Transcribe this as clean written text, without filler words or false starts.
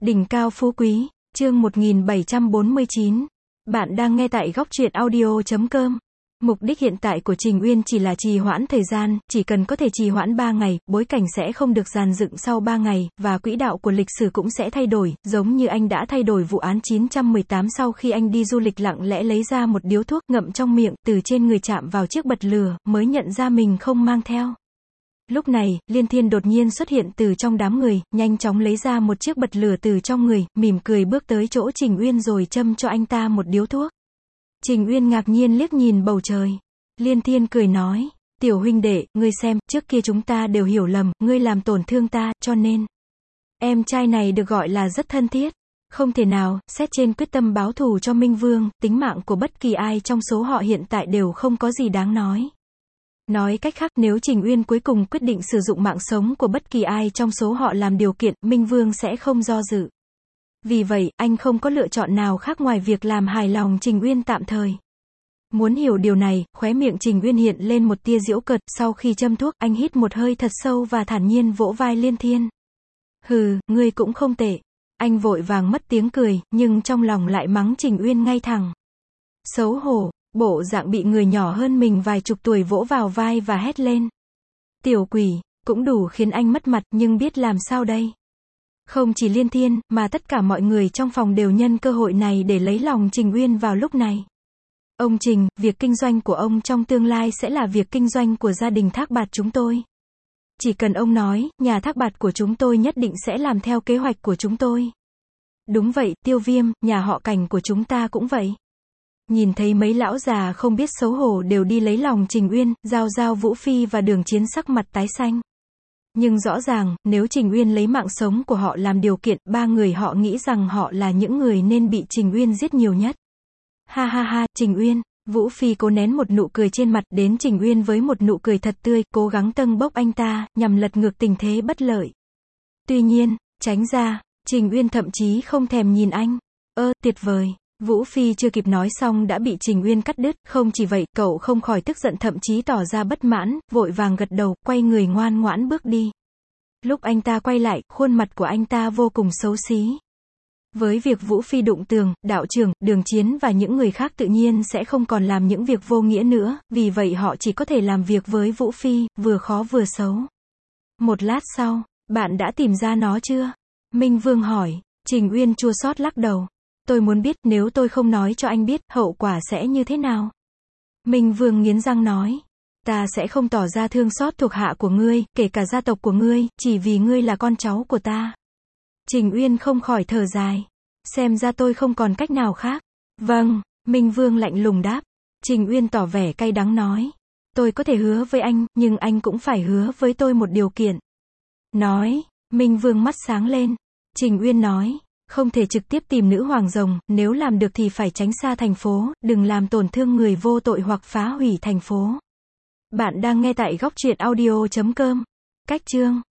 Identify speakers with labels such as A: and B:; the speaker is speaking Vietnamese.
A: Đỉnh cao phú quý, chương 1749. Bạn đang nghe tại góc truyện audio.com. Mục đích hiện tại của Trình Uyên chỉ là trì hoãn thời gian, chỉ cần có thể trì hoãn 3 ngày, bối cảnh sẽ không được dàn dựng sau 3 ngày, và quỹ đạo của lịch sử cũng sẽ thay đổi, giống như anh đã thay đổi vụ án 918 sau khi anh đi du lịch lặng lẽ lấy ra một điếu thuốc ngậm trong miệng, từ trên người chạm vào chiếc bật lửa, mới nhận ra mình không mang theo. Lúc này, Liên Thiên đột nhiên xuất hiện từ trong đám người, nhanh chóng lấy ra một chiếc bật lửa từ trong người, mỉm cười bước tới chỗ Trình Uyên rồi châm cho anh ta một điếu thuốc. Trình Uyên ngạc nhiên liếc nhìn bầu trời. Liên Thiên cười nói, tiểu huynh đệ, ngươi xem, trước kia chúng ta đều hiểu lầm, ngươi làm tổn thương ta, cho nên em trai này được gọi là rất thân thiết. Không thể nào, xét trên quyết tâm báo thù cho Minh Vương, tính mạng của bất kỳ ai trong số họ hiện tại đều không có gì đáng nói. Nói cách khác, nếu Trình Uyên cuối cùng quyết định sử dụng mạng sống của bất kỳ ai trong số họ làm điều kiện, Minh Vương sẽ không do dự. Vì vậy, anh không có lựa chọn nào khác ngoài việc làm hài lòng Trình Uyên tạm thời. Muốn hiểu điều này, khóe miệng Trình Uyên hiện lên một tia giễu cợt, sau khi châm thuốc, anh hít một hơi thật sâu và thản nhiên vỗ vai Liên Thiên. Hừ, ngươi cũng không tệ. Anh vội vàng mất tiếng cười, nhưng trong lòng lại mắng Trình Uyên ngay thẳng. Xấu hổ. Bộ dạng bị người nhỏ hơn mình vài chục tuổi vỗ vào vai và hét lên. Tiểu quỷ, cũng đủ khiến anh mất mặt, nhưng biết làm sao đây? Không chỉ Liên Thiên, mà tất cả mọi người trong phòng đều nhân cơ hội này để lấy lòng Trình Uyên vào lúc này. Ông Trình, việc kinh doanh của ông trong tương lai sẽ là việc kinh doanh của gia đình Thác Bạt chúng tôi. Chỉ cần ông nói, nhà Thác Bạt của chúng tôi nhất định sẽ làm theo kế hoạch của chúng tôi. Đúng vậy, Tiêu Viêm, nhà họ Cảnh của chúng ta cũng vậy. Nhìn thấy mấy lão già không biết xấu hổ đều đi lấy lòng Trình Uyên, Giao Giao, Vũ Phi và Đường Chiến sắc mặt tái xanh. Nhưng rõ ràng, nếu Trình Uyên lấy mạng sống của họ làm điều kiện, ba người họ nghĩ rằng họ là những người nên bị Trình Uyên giết nhiều nhất. Ha ha ha, Trình Uyên. Vũ Phi cố nén một nụ cười trên mặt, đến Trình Uyên với một nụ cười thật tươi, cố gắng tâng bốc anh ta, nhằm lật ngược tình thế bất lợi. Tuy nhiên, tránh ra, Trình Uyên thậm chí không thèm nhìn anh. Tuyệt vời. Vũ Phi chưa kịp nói xong đã bị Trình Uyên cắt đứt, không chỉ vậy, cậu không khỏi tức giận thậm chí tỏ ra bất mãn, vội vàng gật đầu, quay người ngoan ngoãn bước đi. Lúc anh ta quay lại, khuôn mặt của anh ta vô cùng xấu xí. Với việc Vũ Phi đụng tường, đạo trưởng, Đường Chiến và những người khác tự nhiên sẽ không còn làm những việc vô nghĩa nữa, vì vậy họ chỉ có thể làm việc với Vũ Phi, vừa khó vừa xấu. Một lát sau, bạn đã tìm ra nó chưa? Minh Vương hỏi. Trình Uyên chua xót lắc đầu. Tôi muốn biết, nếu tôi không nói cho anh biết, hậu quả sẽ như thế nào? Minh Vương nghiến răng nói. Ta sẽ không tỏ ra thương xót thuộc hạ của ngươi, kể cả gia tộc của ngươi, chỉ vì ngươi là con cháu của ta. Trình Uyên không khỏi thở dài. Xem ra tôi không còn cách nào khác. Vâng, Minh Vương lạnh lùng đáp. Trình Uyên tỏ vẻ cay đắng nói. Tôi có thể hứa với anh, nhưng anh cũng phải hứa với tôi một điều kiện. Nói, Minh Vương mắt sáng lên. Trình Uyên nói. Không thể trực tiếp tìm nữ hoàng rồng, nếu làm được thì phải tránh xa thành phố, đừng làm tổn thương người vô tội hoặc phá hủy thành phố. Bạn đang nghe tại góc truyện audio.com. Cách chương